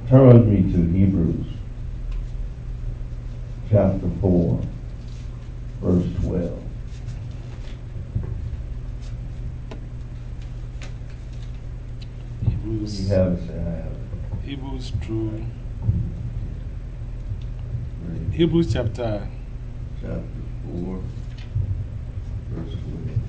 Turn with me to Hebrews chapter 4, verse 12. Hebrews. You have it, say I have it. Hebrews through Hebrews chapter 4, verse 12.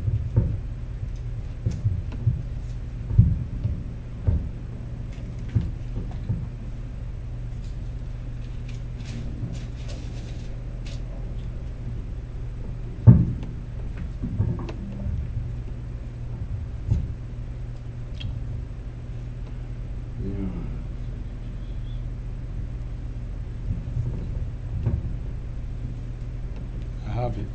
I have it.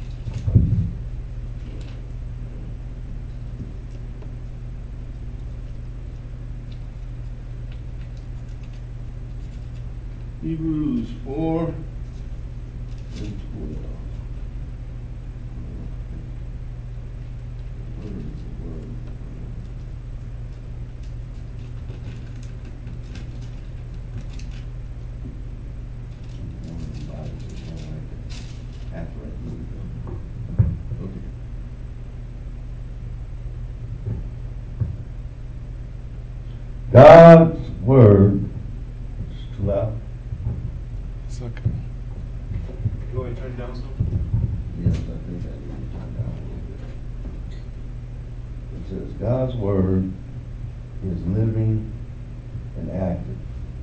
Hebrews 4 and 12. God's word. It's too loud. It's okay. You want me to turn it down some? Yes, I think I need to turn down a little bit. It says God's word is living and active.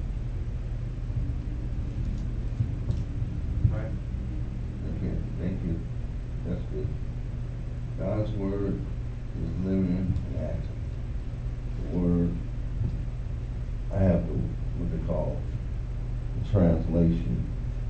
Right. Okay, thank you. That's good. God's word is living and active. The word, I have what they call the translation.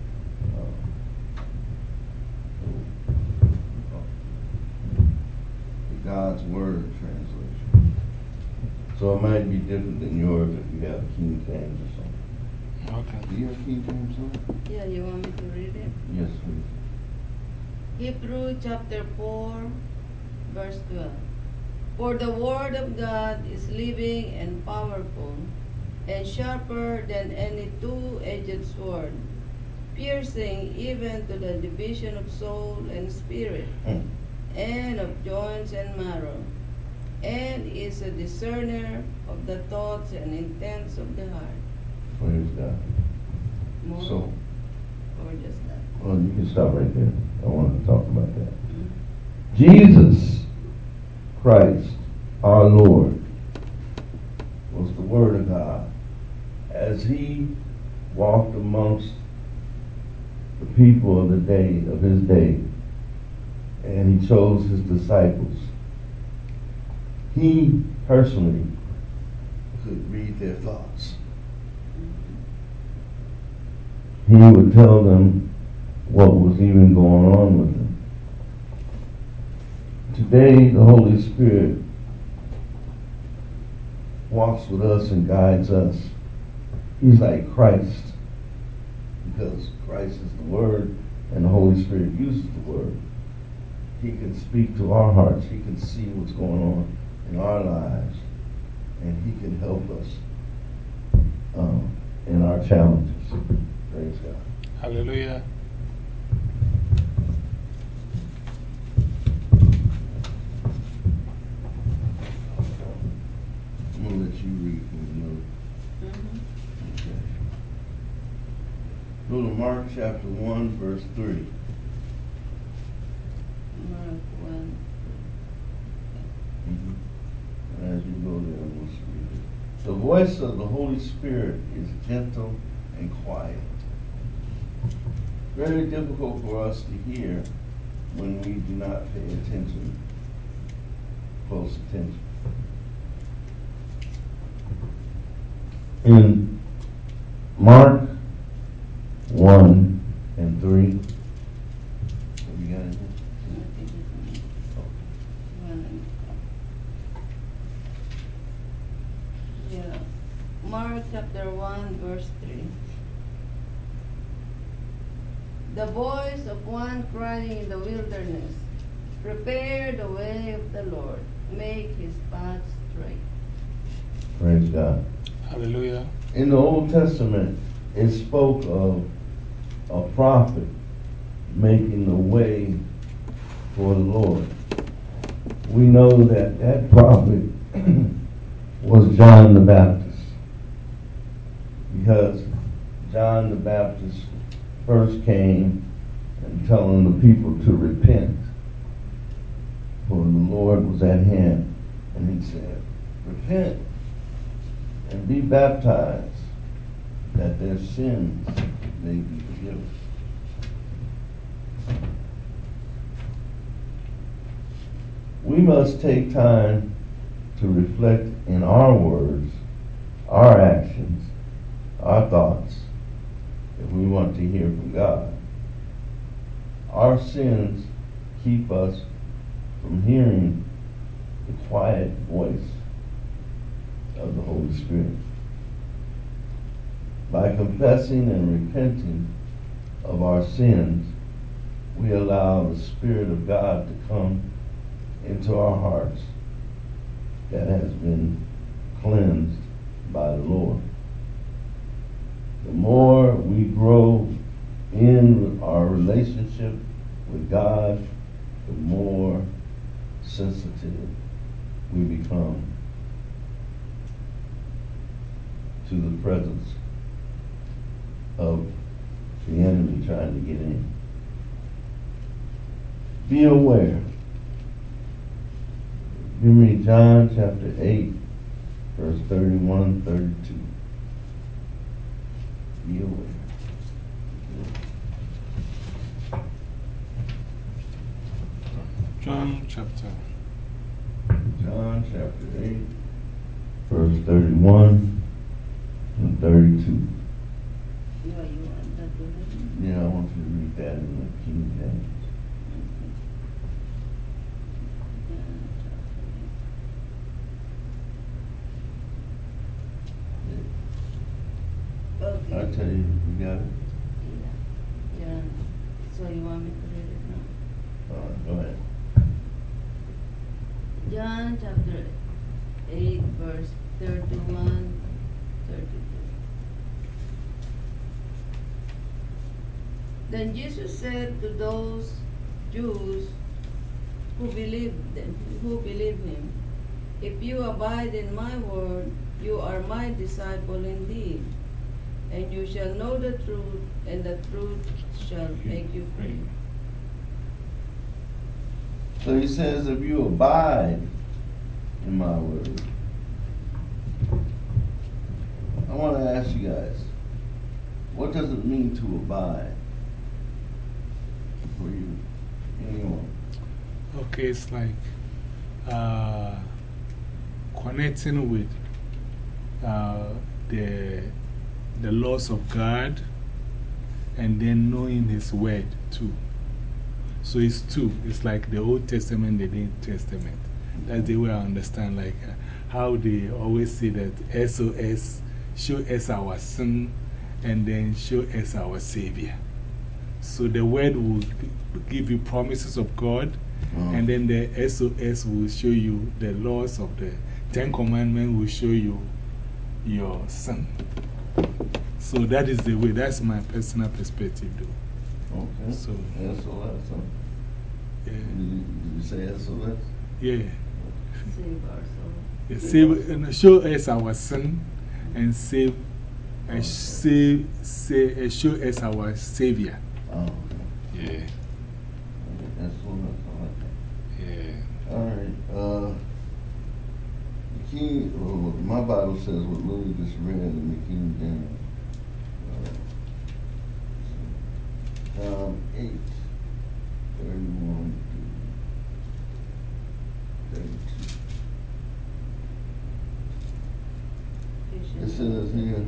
The God's word translation. So it might be different than yours if you have King James or something. Okay. Do you have King James, sir? Yeah, you want me to read it? Yes, please. Hebrews chapter 4, verse 12. For the word of God is living and powerful, and sharper than any two-edged sword, piercing even to the division of soul and spirit, and of joints and marrow, and is a discerner of the thoughts and intents of the heart. Praise God. More So, or just that? well, you can stop right there. I want to talk about that. Jesus Christ, our Lord, was the Word of God. As he walked amongst the people of the day, of his day, and he chose his disciples, he personally could read their thoughts. He would tell them what was even going on with them. Today, the Holy Spirit walks with us and guides us. He's like Christ, because Christ is the Word and the Holy Spirit uses the Word. He can speak to our hearts. He can see what's going on in our lives, and he can help us in our challenges. Praise God. Hallelujah. I'm going to let you read from the note. Okay. Go to Mark chapter 1, verse 3. Mark 1. As you go there, we'll read it. The voice of the Holy Spirit is gentle and quiet. Very difficult for us to hear when we do not pay attention, close attention. In Mark 1 and 3, have you got anything? Yeah. Mark chapter 1, verse 3. The voice of one crying in the wilderness, prepare the way of the Lord, make his path straight. Praise God. Hallelujah. In the Old Testament, it spoke of a prophet making the way for the Lord. We know that that prophet was John the Baptist, because John the Baptist first came and telling the people to repent, for the Lord was at hand. And he said, repent and be baptized, that their sins may be forgiven. We must take time to reflect in our words, our actions, our thoughts, if we want to hear from God. Our sins keep us from hearing the quiet voice of the Holy Spirit. By confessing and repenting of our sins, we allow the Spirit of God to come into our hearts that has been cleansed by the Lord. The more we grow in our relationship with God, the more sensitive we become to the presence of the enemy trying to get in. Be aware. Give me John chapter 8, verse 31, 32. Be aware. John chapter 8, verse 31 and 32. You want that to read? Yeah, I want you to read that in the King James. Okay. I tell you, you got it? Yeah. John. So you want me to read it now? Go ahead. John chapter 8, verse 31, 32. Then Jesus said to those Jews who believed him, if you abide in my word, you are my disciple indeed, and you shall know the truth, and the truth shall make you free. So he says, if you abide in my word. I want to ask you guys, what does it mean to abide for you? Anyone? Okay, it's like connecting with the laws of God and then knowing His word too. So it's two. It's like the Old Testament and the New Testament. That's the way I understand, like how they always say that SOS, show us our sin, and then show us our Savior. So the word will give you promises of God, and then the SOS will show you the laws of the Ten Commandments, will show you your sin. So that is the way, that's my personal perspective, though. Okay. So, SOS, huh? yeah. Did you say SOS? Yeah. Save our soul. Save, and show us our sin and save, and show us our Savior. Oh, Yeah. okay. SOS, I like that. Yeah. All right. The King, my Bible says what Louis just read in the King James. John 8, 31 to 32. It says here,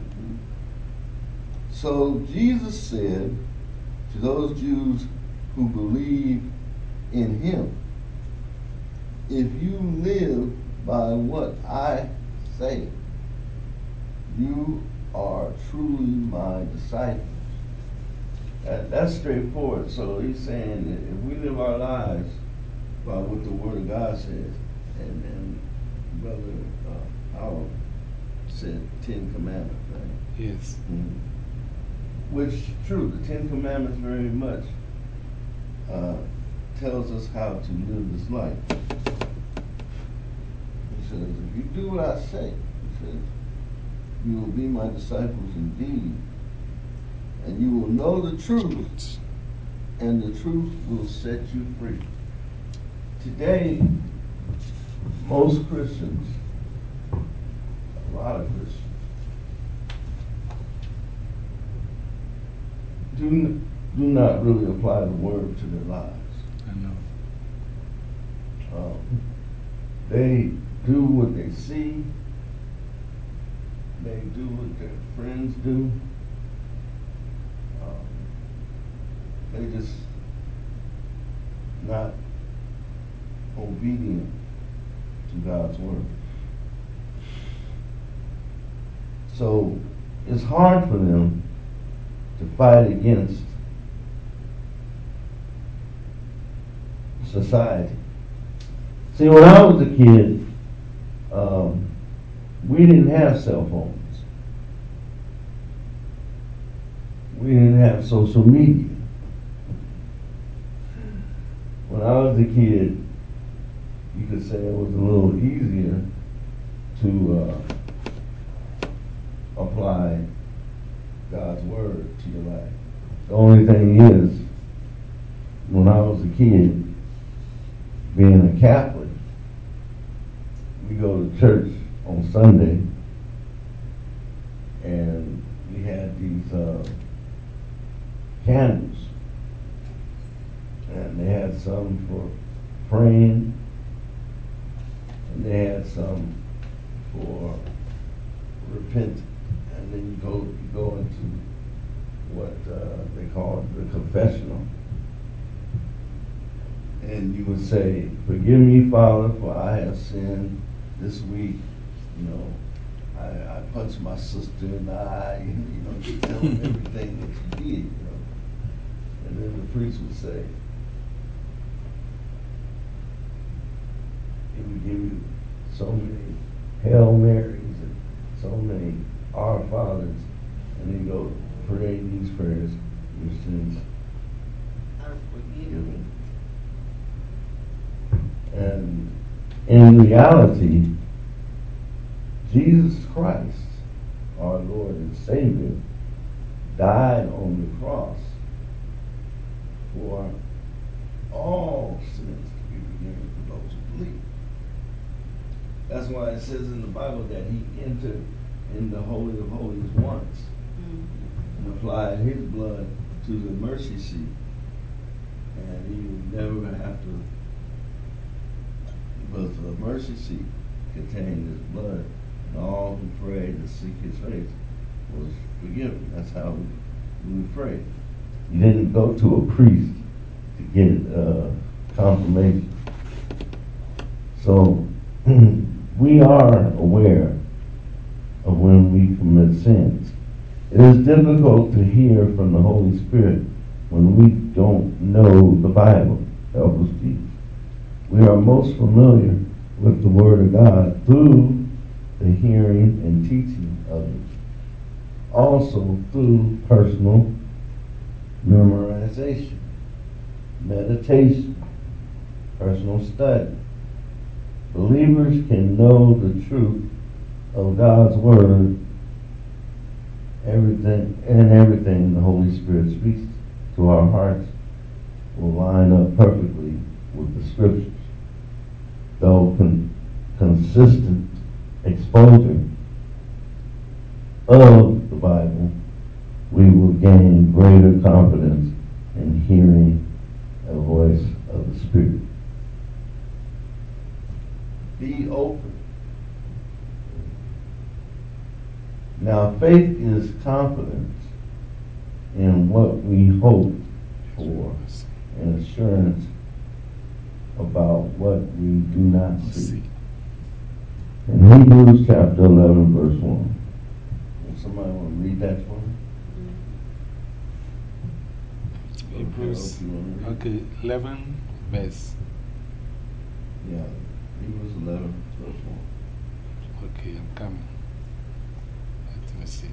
so Jesus said to those Jews who believe in him, if you live by what I say, you are truly my disciples. That's straightforward. So he's saying that if we live our lives by what the Word of God says, and Brother Howard said 10 Commandments, right? Yes. Which is true. The 10 Commandments very much tells us how to live this life. He says, if you do what I say, he says, you will be my disciples indeed. And you will know the truth, and the truth will set you free. Today, most Christians, a lot of Christians, do not really apply the word to their lives. I know. They do what they see. They do what their friends do. They just not obedient to God's word. So it's hard for them to fight against society. See, when I was a kid, we didn't have cell phones. We didn't have social media. When I was a kid, you could say it was a little easier to apply God's word to your life. The only thing is, when I was a kid, being a Catholic, we go to church on Sunday, and we had these candles, and they had some for praying, and they had some for repenting, and then you go into what they call the confessional. And you would say, forgive me, Father, for I have sinned this week. You know, I punched my sister in the eye. You know, you tell them everything that you did, you know. And then the priest would say, he would give you so many Hail Marys and so many Our Fathers. And then go, pray these prayers, your sins Are forgiven. And in reality, Jesus Christ, our Lord and Savior, died on the cross for all sins to be forgiven for those who believe. That's why it says in the Bible that he entered in the Holy of Holies once and applied his blood to the mercy seat. And he would never have to, because the mercy seat contained his blood, and all who prayed to seek his face was forgiven. That's how we pray. You didn't go to a priest to get confirmation. So we are aware of when we commit sins. It is difficult to hear from the Holy Spirit when we don't know the Bible. Help us, Jesus. We are most familiar with the Word of God through the hearing and teaching of it. Also through personal memorization, meditation, personal study. Believers can know the truth of God's Word, everything the Holy Spirit speaks to our hearts will line up perfectly with the Scriptures. Though consistent exposure of the Bible, we will gain greater confidence in hearing a voice of the Spirit. Be open. Now, faith is confidence in what we hope for and assurance about what we do not see. In Hebrews chapter 11, verse 1. Somebody want to read that for me? Hebrews, okay, 11 verse. Yeah, Hebrews 11, verse 1. Okay, I'm coming. see.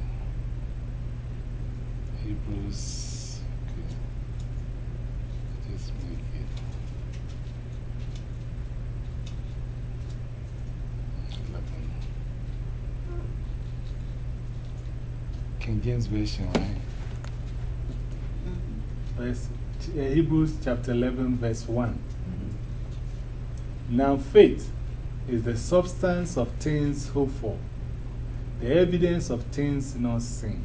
Hebrews, okay. Just make it 11. King James Version, right? Hebrews chapter 11, verse 1. Now faith is the substance of things hoped for, the evidence of things not seen.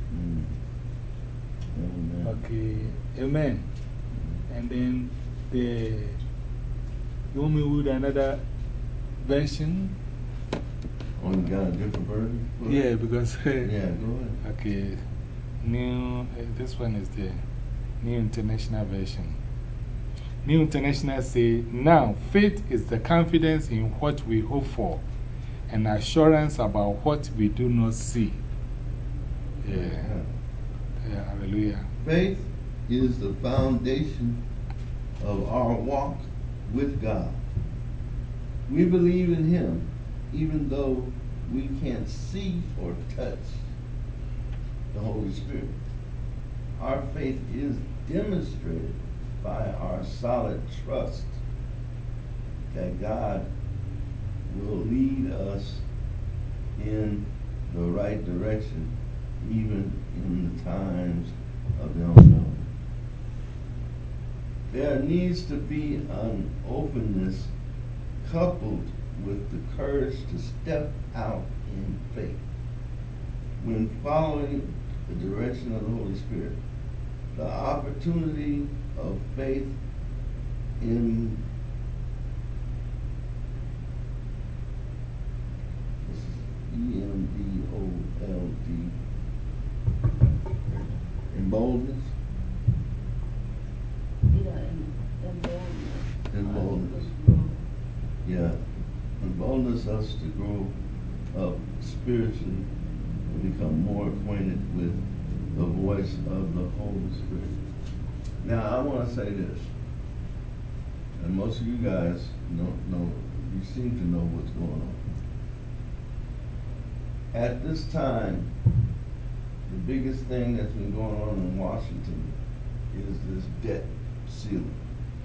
Amen. Okay, amen. And then you want me to read another version? Oh, you got a different version? Yeah, because. Yeah, go ahead. Okay, this one is the New International Version. New International say, now faith is the confidence in what we hope for and assurance about what we do not see. Yeah. Yeah, hallelujah. Faith is the foundation of our walk with God. We believe in Him even though we can't see or touch the Holy Spirit. Our faith is demonstrated by our solid trust that God will lead us in the right direction, even in the times of the unknown. There needs to be an openness coupled with the courage to step out in faith. When following the direction of the Holy Spirit, the opportunity of faith in EMBOLD, in boldness, yeah, emboldens us to grow up spiritually and become more acquainted with the voice of the Holy Spirit. Now, I want to say this, and most of you guys know, you seem to know what's going on. At this time, the biggest thing that's been going on in Washington is this debt ceiling.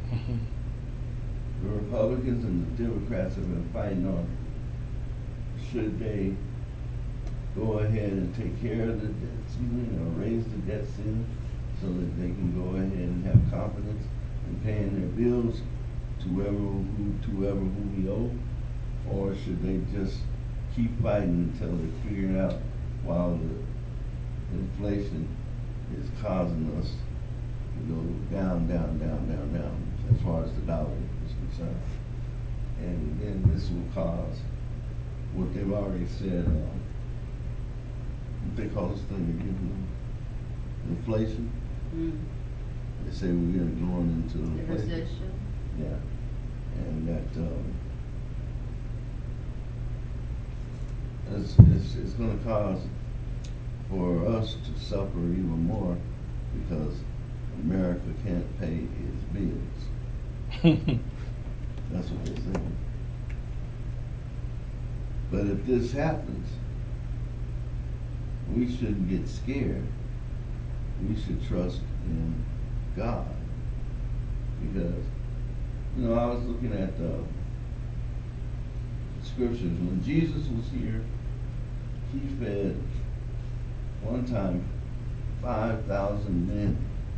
The Republicans and the Democrats have been fighting on should they go ahead and take care of the debt ceiling or raise the debt ceiling so that they can go ahead and have confidence in paying their bills to whoever we owe, or should they just keep fighting until they figure it out while the inflation is causing us to go down, as far as the dollar is concerned. And then this will cause what they've already said, what they call this thing again, inflation. They say we're going to go into inflation. Recession. Yeah. And that it's going to cause for us to suffer even more because America can't pay its bills. That's what they're saying. But if this happens, we shouldn't get scared. We should trust in God. Because, I was looking at the scriptures. When Jesus was here, He fed one time 5,000 men.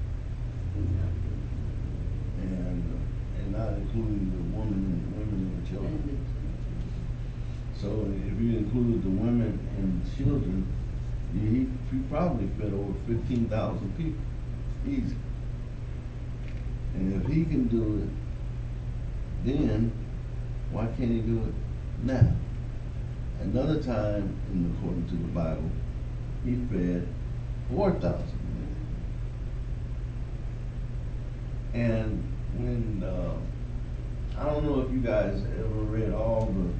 And not including the women and the children. So if you included the women and the children, he probably fed over 15,000 people. Easy. And if He can do it then, why can't He do it now? Another time, according to the Bible, He fed 4,000 men. And when, I don't know if you guys ever read all the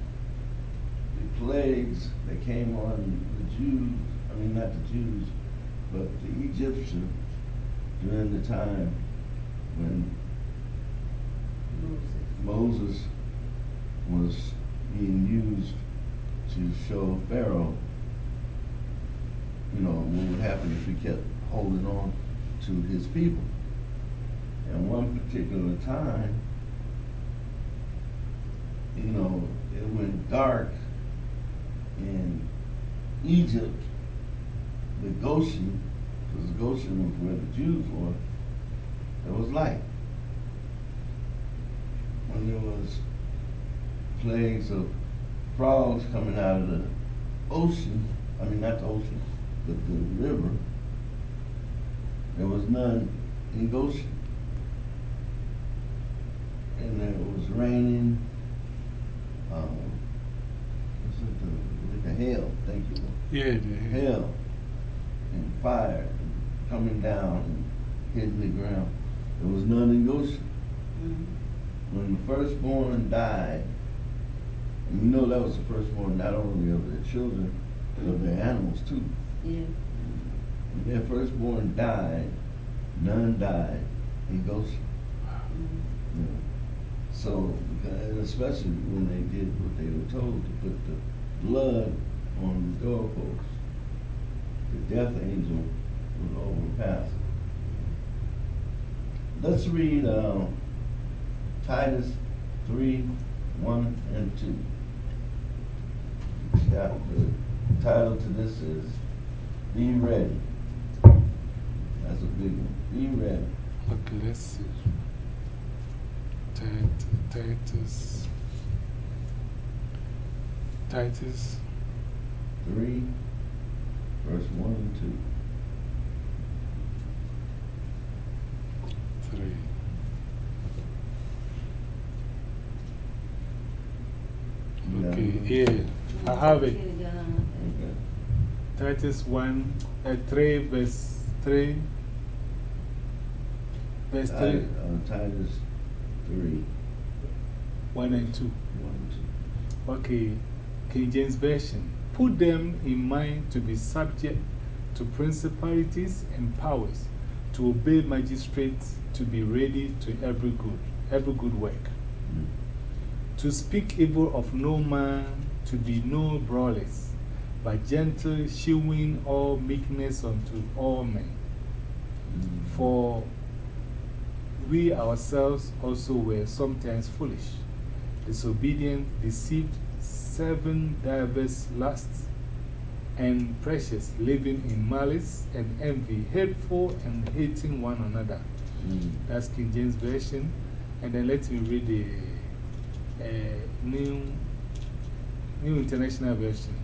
plagues that came on the Jews, not the Jews, but the Egyptians during the time when Moses was being used to show Pharaoh you know, what would happen if he kept holding on to his people. And one particular time, you know, it went dark in Egypt with Goshen, because Goshen was where the Jews were. There was light. When there was plagues of frogs coming out of the ocean, I mean not the ocean, but the river, there was none in Goshen. And it was raining, the hail, thank you. Yeah, the Hail and fire coming down and hitting the ground. There was none in Goshen. When the firstborn died, and you know that was the firstborn not only of their children, but of their animals too. Yeah. When their firstborn died, none died in Goshen. You know. So, and especially when they did what they were told to put the blood on the doorpost, the death angel would overpass. Let's read Titus 3:1 and 2. The title to this is Be Ready. That's a big one. Be ready. Okay, let's see. Titus 3, verse 1 and 2. 3. Okay, yeah, I have it. Okay. Titus 3, verse 3. Verse 3. Titus 3. 1 and 2. 1 and 2. Okay, King James Version. Put them in mind to be subject to principalities and powers, to obey magistrates, to be ready to every good work. To speak evil of no man, to be no brawlers, but gentle, shewing all meekness unto all men. For we ourselves also were sometimes foolish, disobedient, deceived, serving divers lusts and precious, living in malice and envy, hateful and hating one another. That's King James Version. And then let me read the New International Version.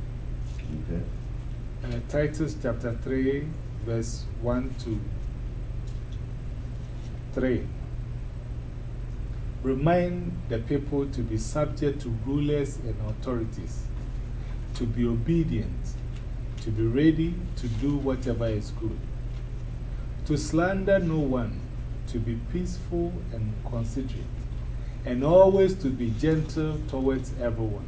Okay. Titus chapter 3, verse 1 to 3. Remind the people to be subject to rulers and authorities, to be obedient, to be ready to do whatever is good, to slander no one, to be peaceful and considerate, and always to be gentle towards everyone.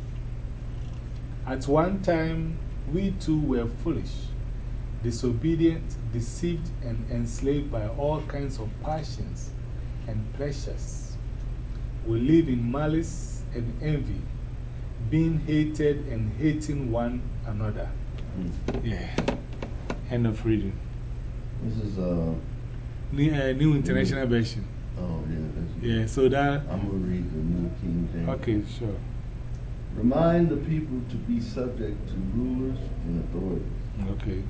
At one time, we too were foolish, disobedient, deceived, and enslaved by all kinds of passions and pleasures. We live in malice and envy, being hated and hating one another. Yeah. End of reading. This is New International Version. Oh, yeah. That's Yeah, so that. I'm going to read the New King James. Okay, sure. Remind the people to be subject to rulers and authorities. Okay.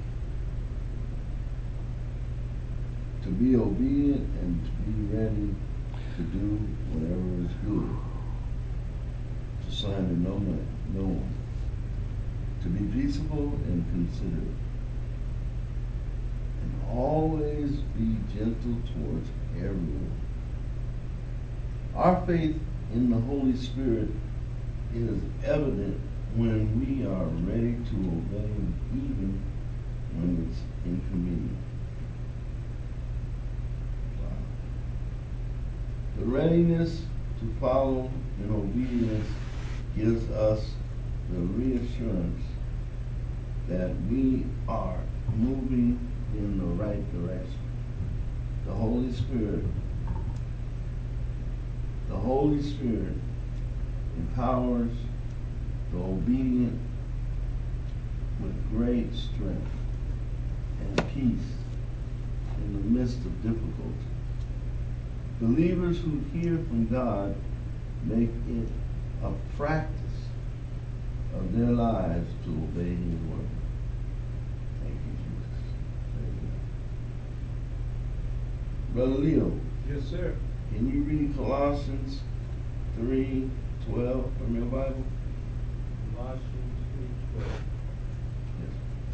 To be obedient and to be ready to do whatever is good. To slander no one. To be peaceable and considerate. And always be gentle towards everyone. Our faith in the Holy Spirit is evident when we are ready to obey even when it's inconvenient. Wow. The readiness to follow in obedience gives us the reassurance that we are moving in the right direction. The Holy Spirit empowers the obedient with great strength and peace in the midst of difficulty. Believers who hear from God make it a practice of their lives to obey His word. Thank you, Jesus. Amen. Brother Leo. Yes, sir. Can you read Colossians 3:12 from your Bible? Colossians 3:12. Yes.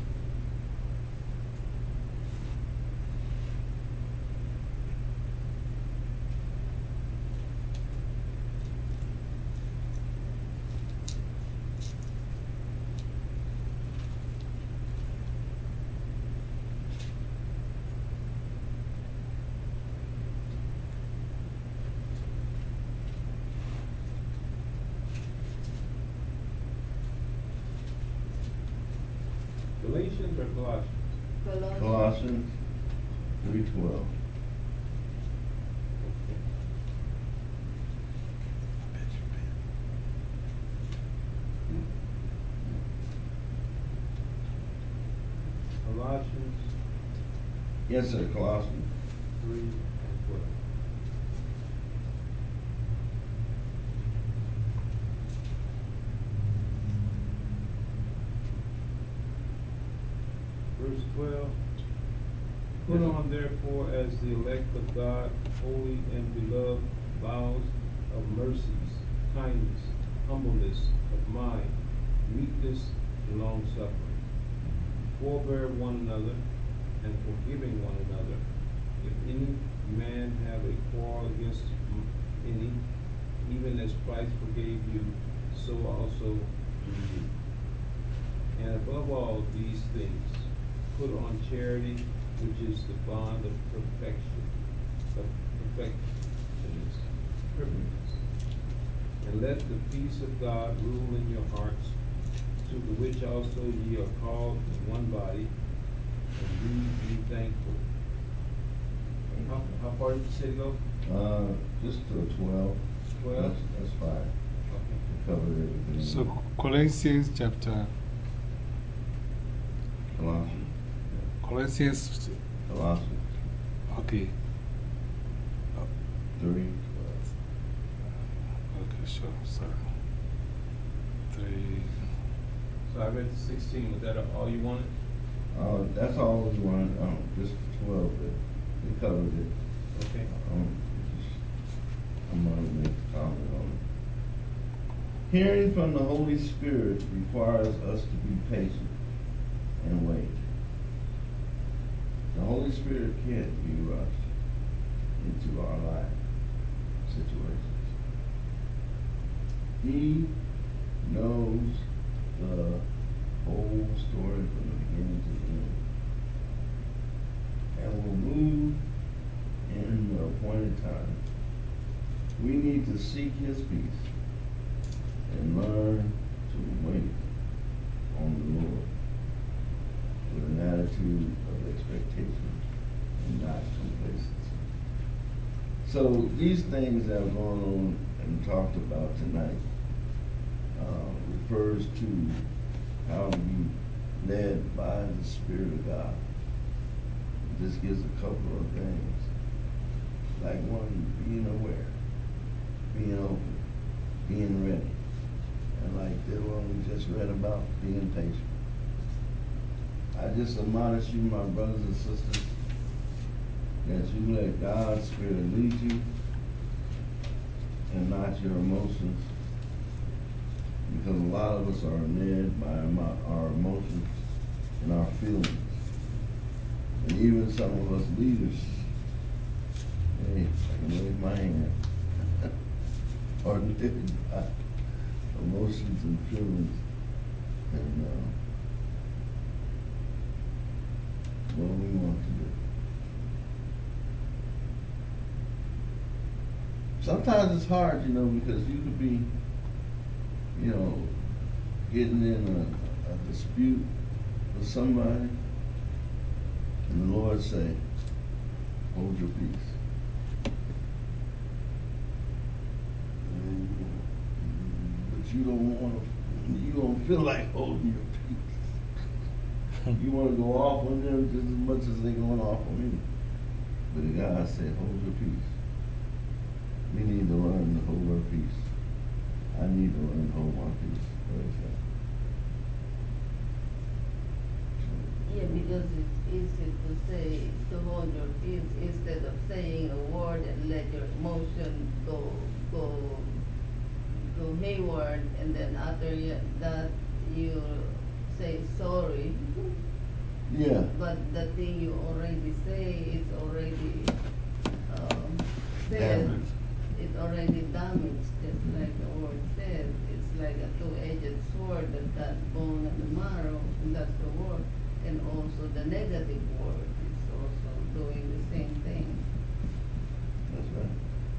Galatians or Colossians? Colossians 3:12. Colossians Yes, sir. Colossians. 3:12. Verse 12. Put on therefore as the elect of God, holy and beloved, vows of mercies, kindness, humbleness of mind, meekness, and long-suffering. Forbear one another, and forgiving one another. If any man have a quarrel against any, even as Christ forgave you, so also do you. And above all these things, put on charity, which is the bond of perfection, perfectness. And let the peace of God rule in your hearts, to the which also ye are called in one body, and be thankful. How far did you say to go? Just to 12. 12? That's fine. Okay. We covered everything. So Colossians chapter. Colossians. Colossians. Colossians Okay. 3:12. Okay, sure. Sorry. 3. So I read 16. Was that all you wanted? That's all we wanted. Just 12. We covered it. Okay. I'm going to make a comment on it. Hearing from the Holy Spirit requires us to be patient and wait. The Holy Spirit can't be rushed into our life situations. He knows the whole story from the beginning to the end, and will move in the appointed time. We need to seek His peace and learn to wait on the Lord with an attitude of expectation and not complacency. So these things that are going on and talked about tonight refers to how to be led by the Spirit of God. This gives a couple of things, like one, being aware, being open, being ready, and like the one we just read about, being patient. I just admonish you, my brothers and sisters, that you let God's Spirit lead you and not your emotions, because a lot of us are led by our emotions and our feelings. And even some of us leaders, hey, I can wave my hand, are led by emotions and feelings and what we want to do. Sometimes it's hard, because you could be, getting in a dispute with somebody, and the Lord say, hold your peace. But you don't feel like holding your peace. You want to go off on them just as much as they going off on me. But the guy said, hold your peace. We need to learn to hold our peace. I need to learn to hold my peace. Praise God. Yeah, because it's easy to say, to hold your peace instead of saying a word and let your emotion go hayward, and then after that you say sorry. Yeah. But the thing you already say, it's already said. Damaged. It's already damaged, just like the word says. It's like a two-edged sword that got bone and the marrow, and that's the word. And also the negative word is also doing the same thing. That's right.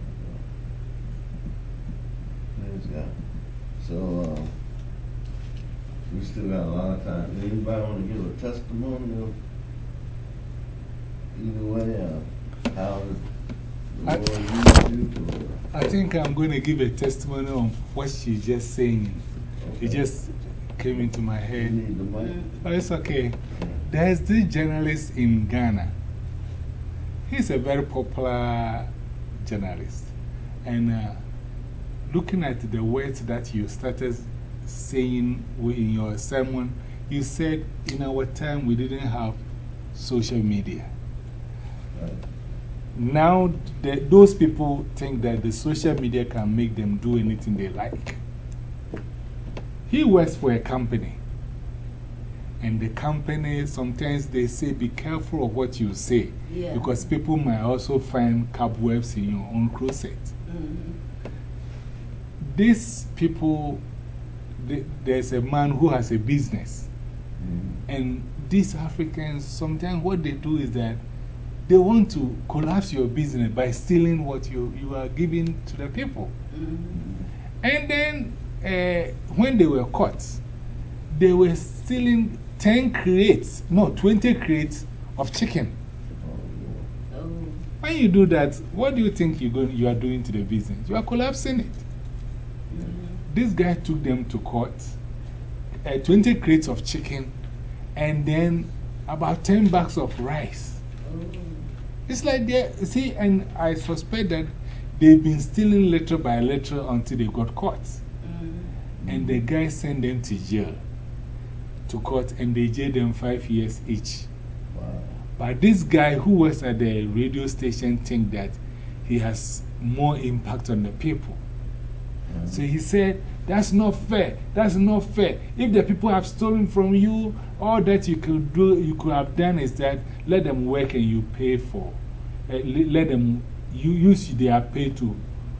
Praise God. So, we still got a lot of time. Anybody want to give a testimony of either way, how the Lord used you? Or, I think I'm going to give a testimony on what she's just saying. It just came into my you head. need the mic? But it's okay. There's this journalist in Ghana. He's a very popular journalist. And looking at the words that you started saying in your sermon, you said in our time we didn't have social media. Right. Now, those people think that the social media can make them do anything they like. He works for a company. And the company, sometimes they say, be careful of what you say. Yeah. Because people might also find cobwebs in your own closet. Mm-hmm. These people, there's a man who has a business. And these Africans, sometimes what they do is that they want to collapse your business by stealing what you are giving to the people. And then when they were caught, they were stealing 10 crates, no, 20 crates of chicken. Oh. When you do that, what do you think you are doing to the business? You are collapsing it. This guy took them to court, 20 crates of chicken, and then about 10 bags of rice. It's like they see, and I suspect that they've been stealing little by little until they got caught. And the guy sent them to jail, to court, and they jailed them 5 years each. Wow. But this guy who was at the radio station thinks that he has more impact on the people. So he said, that's not fair. That's not fair. If the people have stolen from you, all that you could have done is that let them work and you pay for. Let them use their pay to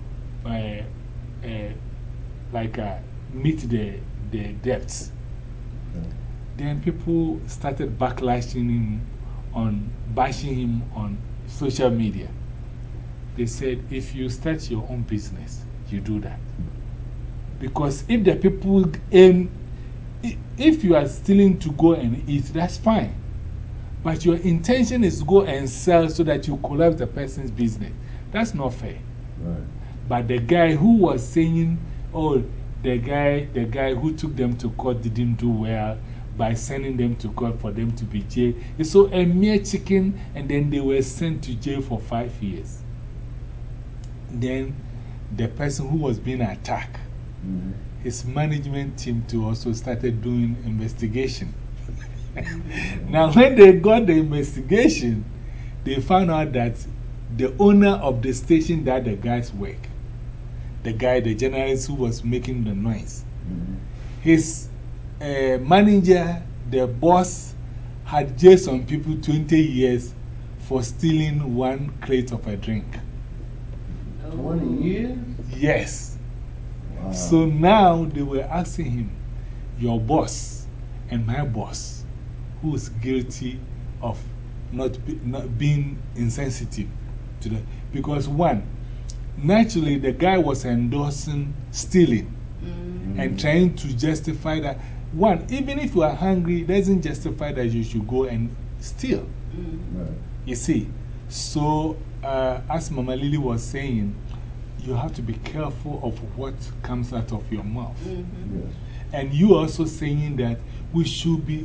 meet the debts. Then people started backlashing him bashing him on social media. They said, if you start your own business, you do that. Because if the people aim, if you are stealing to go and eat, that's fine. But your intention is to go and sell so that you collapse the person's business. That's not fair. Right. But the guy who was saying, oh, the guy who took them to court didn't do well by sending them to court for them to be jailed. So a mere chicken, and then they were sent to jail for 5 years. Then the person who was being attacked, his management team too also started doing investigation. Now, when they got the investigation, they found out that the owner of the station that the guys work, the journalist who was making the noise, his manager, the boss, had jailed some people 20 years for stealing 1 crate of a drink. 20 years? Yes. Wow. So now they were asking him, your boss and my boss, who is guilty of not being insensitive to the. Because one, naturally the guy was endorsing stealing and trying to justify that. One, even if you are hungry, it doesn't justify that you should go and steal. Right. You see, so as Mama Lily was saying, you have to be careful of what comes out of your mouth. Yes. And you also saying that we should be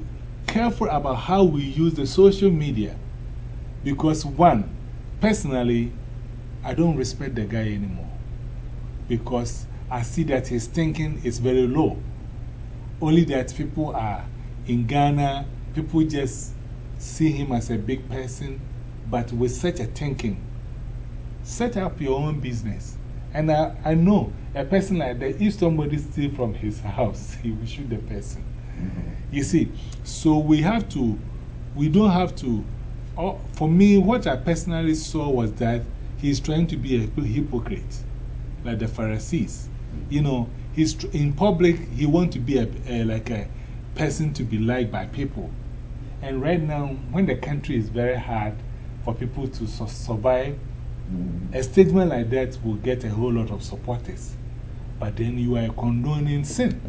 careful about how we use the social media. Because, one, personally, I don't respect the guy anymore. Because I see that his thinking is very low. Only that people are in Ghana, people just see him as a big person, but with such a thinking. Set up your own business. And I know a person like that, if somebody steals from his house, he will shoot the person. You see, so we don't have to. For me, what I personally saw was that he's trying to be a hypocrite, like the Pharisees. You know, in public, he wants to be like a person to be liked by people. And right now, when the country is very hard for people to survive, a statement like that will get a whole lot of supporters. But then you are condoning sin.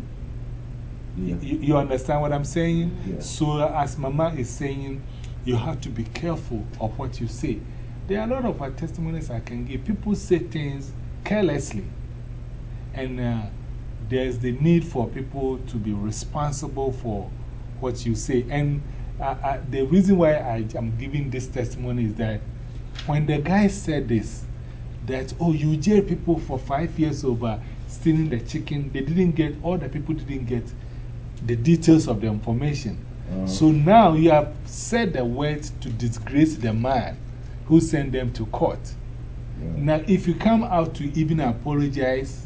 You understand what I'm saying? Yeah. So, as Mama is saying, you have to be careful of what you say. There are a lot of testimonies I can give. People say things carelessly. And there's the need for people to be responsible for what you say. And the reason why I am giving this testimony is that when the guy said this, that, oh, you jail people for 5 years over stealing the chicken, all the people didn't get the details of the information. So now you have said the words to disgrace the man who sent them to court. Now, if you come out to even apologize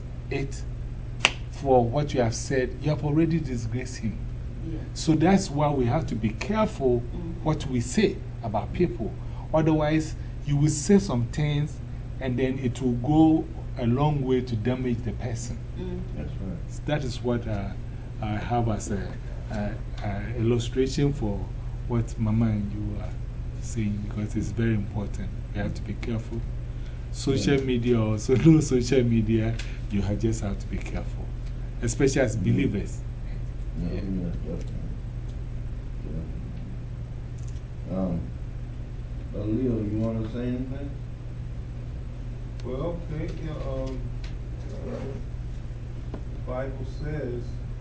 for what you have said, you have already disgraced him. So that's why we have to be careful what we say about people. Otherwise, you will say some things and then it will go a long way to damage the person. That's right. That is what I have as an illustration for what Mama and you are saying, because it's very important. We have to be careful. Social media also, no social media, you just have to be careful, especially as believers. Yeah, definitely. Leo, you want to say anything? Well, okay, the Bible says,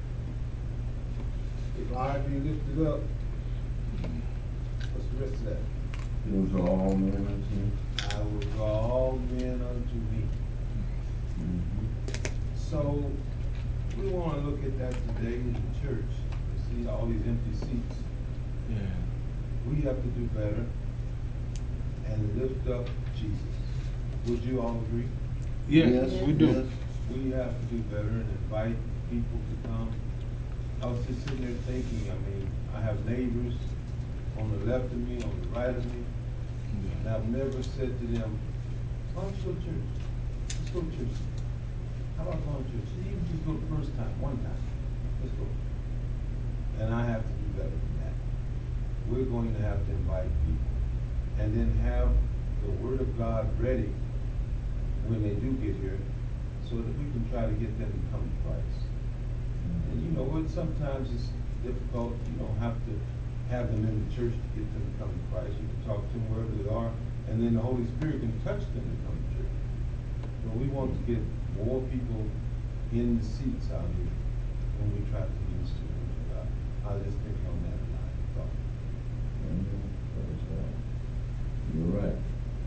if I be lifted up, what's the rest of that? You'll draw all men unto you. I will draw all men unto me. So, we want to look at that today in the church. You see all these empty seats. Yeah. We have to do better and lift up Jesus. Would you all agree? Yes, we do. Yes. We have to do better and invite people to come. I was just sitting there thinking, I mean, I have neighbors on the left of me, on the right of me, and I've never said to them, why don't you go to church? Let's go to church. How about going to church? Even just go the first time, one time. Let's go. And I have to do better than that. We're going to have to invite people and then have the Word of God ready when they do get here so that we can try to get them to come to Christ. And you know, sometimes it's difficult. You don't have to have them in the church to get them to come to Christ. You can talk to them wherever they are, and then the Holy Spirit can touch them to come to church. But we want to get more people in the seats out here when we try to minister the Word of God. I was just thinking on that line of thought. You're right.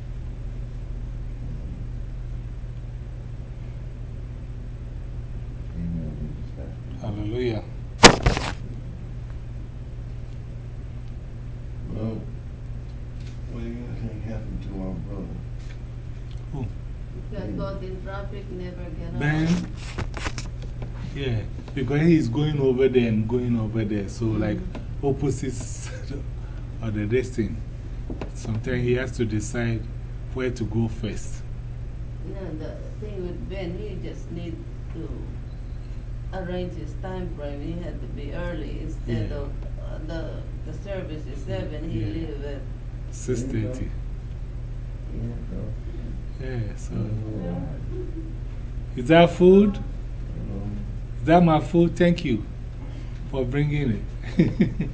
Amen. Hallelujah. Well, what do you think happened to our brother? Who? Got caught in traffic, never get out. Ben? Yeah, because he's going over there and going over there. So, like, opposites of the destiny. Sometimes he has to decide where to go first. You know, the thing with Ben, he just need to arrange his time frame. He had to be early instead of the service is 7, he leave at 6:30. Yeah, so. Is that food? Is that my food? Thank you for bringing it.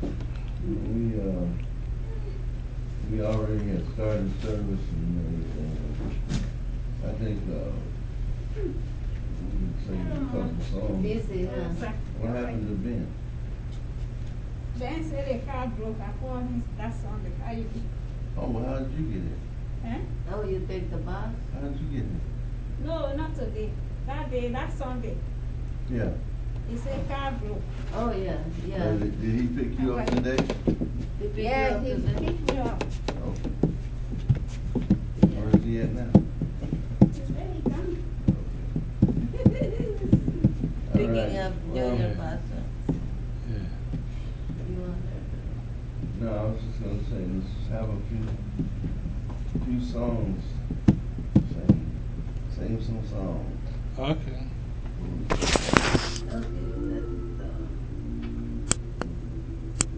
We already had started service and I think we can sing a couple songs. busy, huh? What happened to Ben? Ben said the car broke. I called him that Sunday. How you doing? Oh, well, how did you get it? Huh? Oh, you take the bus? How did you get it? No, not today. That day, that Sunday. Yeah. He said car broke. Oh, yeah, yeah. Did he pick you up today? He picked Yeah, you up he today? picked me up. Okay. Yeah. Where is he at now? He said he coming. All Picking right. up Well, Junior yeah. Pastor. Yeah. You want her no, I was just gonna say, let's have a few songs. Sing some songs. Okay. to? Okay,